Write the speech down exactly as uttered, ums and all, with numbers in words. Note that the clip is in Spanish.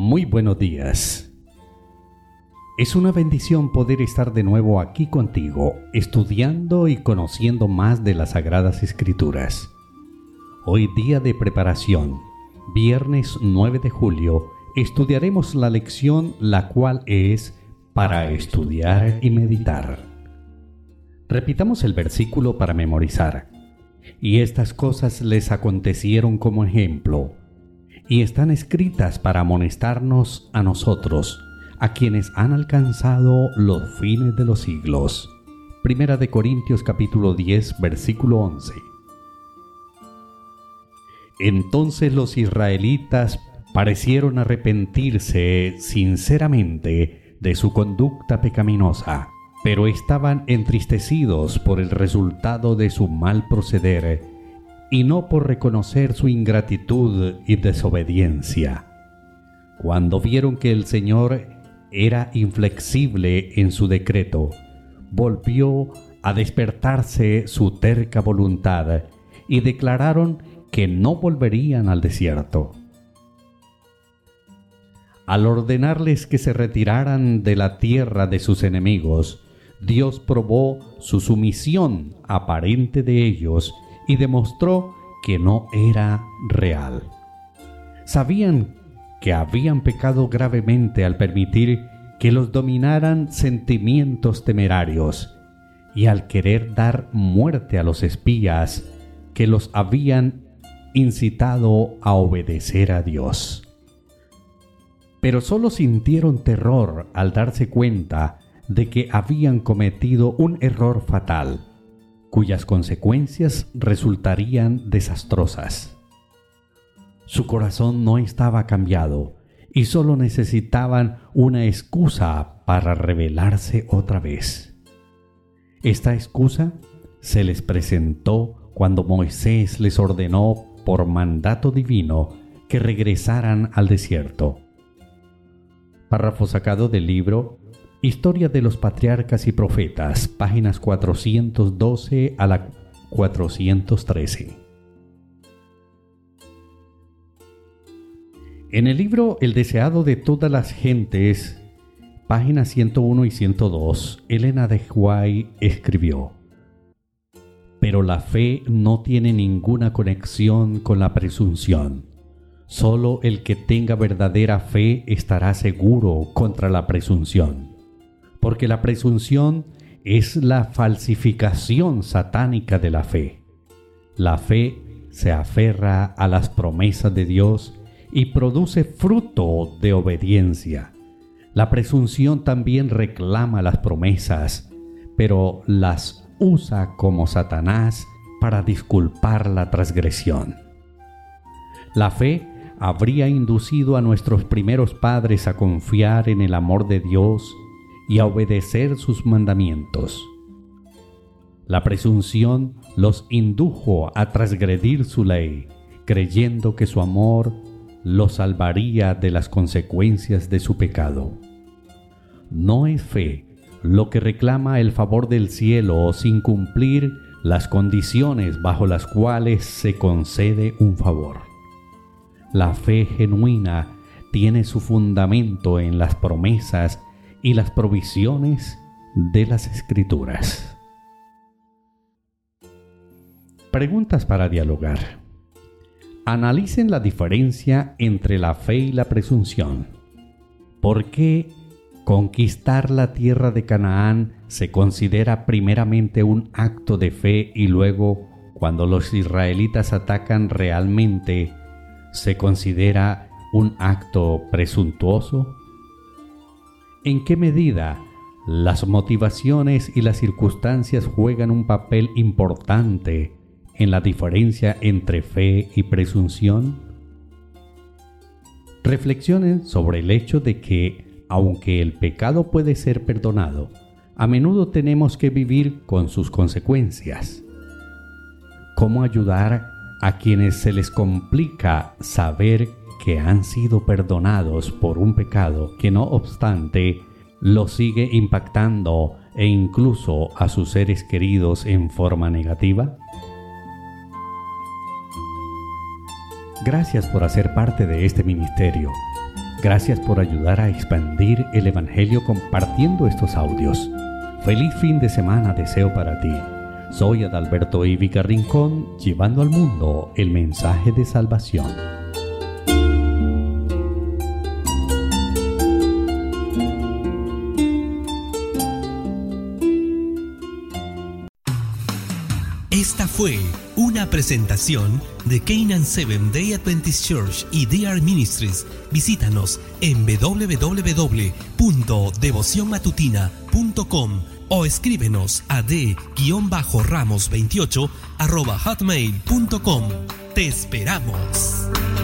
Muy buenos días. Es una bendición poder estar de nuevo aquí contigo, estudiando y conociendo más de las Sagradas Escrituras. Hoy día de preparación, viernes nueve de julio, estudiaremos la lección la cual es para estudiar y meditar. Repitamos el versículo para memorizar. Y estas cosas les acontecieron como ejemplo, y están escritas para amonestarnos a nosotros, a quienes han alcanzado los fines de los siglos. Primera de Corintios capítulo diez, versículo once. Entonces los israelitas parecieron arrepentirse sinceramente de su conducta pecaminosa, pero estaban entristecidos por el resultado de su mal proceder y no por reconocer su ingratitud y desobediencia. Cuando vieron que el Señor era inflexible en su decreto, volvió a despertarse su terca voluntad y declararon que no volverían al desierto. Al ordenarles que se retiraran de la tierra de sus enemigos, Dios probó su sumisión aparente de ellos y demostró que no era real. Sabían que habían pecado gravemente al permitir que los dominaran sentimientos temerarios y al querer dar muerte a los espías que los habían incitado a obedecer a Dios. Pero solo sintieron terror al darse cuenta de que habían cometido un error fatal, cuyas consecuencias resultarían desastrosas. Su corazón no estaba cambiado y solo necesitaban una excusa para rebelarse otra vez. Esta excusa se les presentó cuando Moisés les ordenó por mandato divino que regresaran al desierto. Párrafo sacado del libro Historia de los Patriarcas y Profetas, páginas cuatrocientos doce a la cuatrocientos trece. En el libro El deseado de todas las gentes, páginas ciento uno y ciento dos, Elena de White escribió: Pero la fe no tiene ninguna conexión con la presunción. Solo el que tenga verdadera fe estará seguro contra la presunción. Porque la presunción es la falsificación satánica de la fe. La fe se aferra a las promesas de Dios y produce fruto de obediencia. La presunción también reclama las promesas, pero las usa como Satanás para disculpar la transgresión. La fe habría inducido a nuestros primeros padres a confiar en el amor de Dios y a obedecer sus mandamientos. La presunción los indujo a transgredir su ley, creyendo que su amor los salvaría de las consecuencias de su pecado. No es fe lo que reclama el favor del cielo sin cumplir las condiciones bajo las cuales se concede un favor. La fe genuina tiene su fundamento en las promesas y las provisiones de las Escrituras. Preguntas para dialogar. Analicen la diferencia entre la fe y la presunción. ¿Por qué conquistar la tierra de Canaán se considera primeramente un acto de fe y luego, cuando los israelitas atacan realmente, se considera un acto presuntuoso? ¿En qué medida las motivaciones y las circunstancias juegan un papel importante en la diferencia entre fe y presunción? Reflexionen sobre el hecho de que, aunque el pecado puede ser perdonado, a menudo tenemos que vivir con sus consecuencias. ¿Cómo ayudar a quienes se les complica saber que han sido perdonados por un pecado que no obstante los sigue impactando e incluso a sus seres queridos en forma negativa? Gracias por hacer parte de este ministerio. Gracias por ayudar a expandir el Evangelio compartiendo estos audios. Feliz fin de semana deseo para ti. Soy Adalberto Ivica Rincón, llevando al mundo el mensaje de salvación. Esta fue una presentación de Canaan Seventh Day Adventist Church y D R Ministries. Visítanos en doble u doble u doble u punto devoción matutina punto com o escríbenos a d ramos veintiocho arroba hotmail punto com. Te esperamos.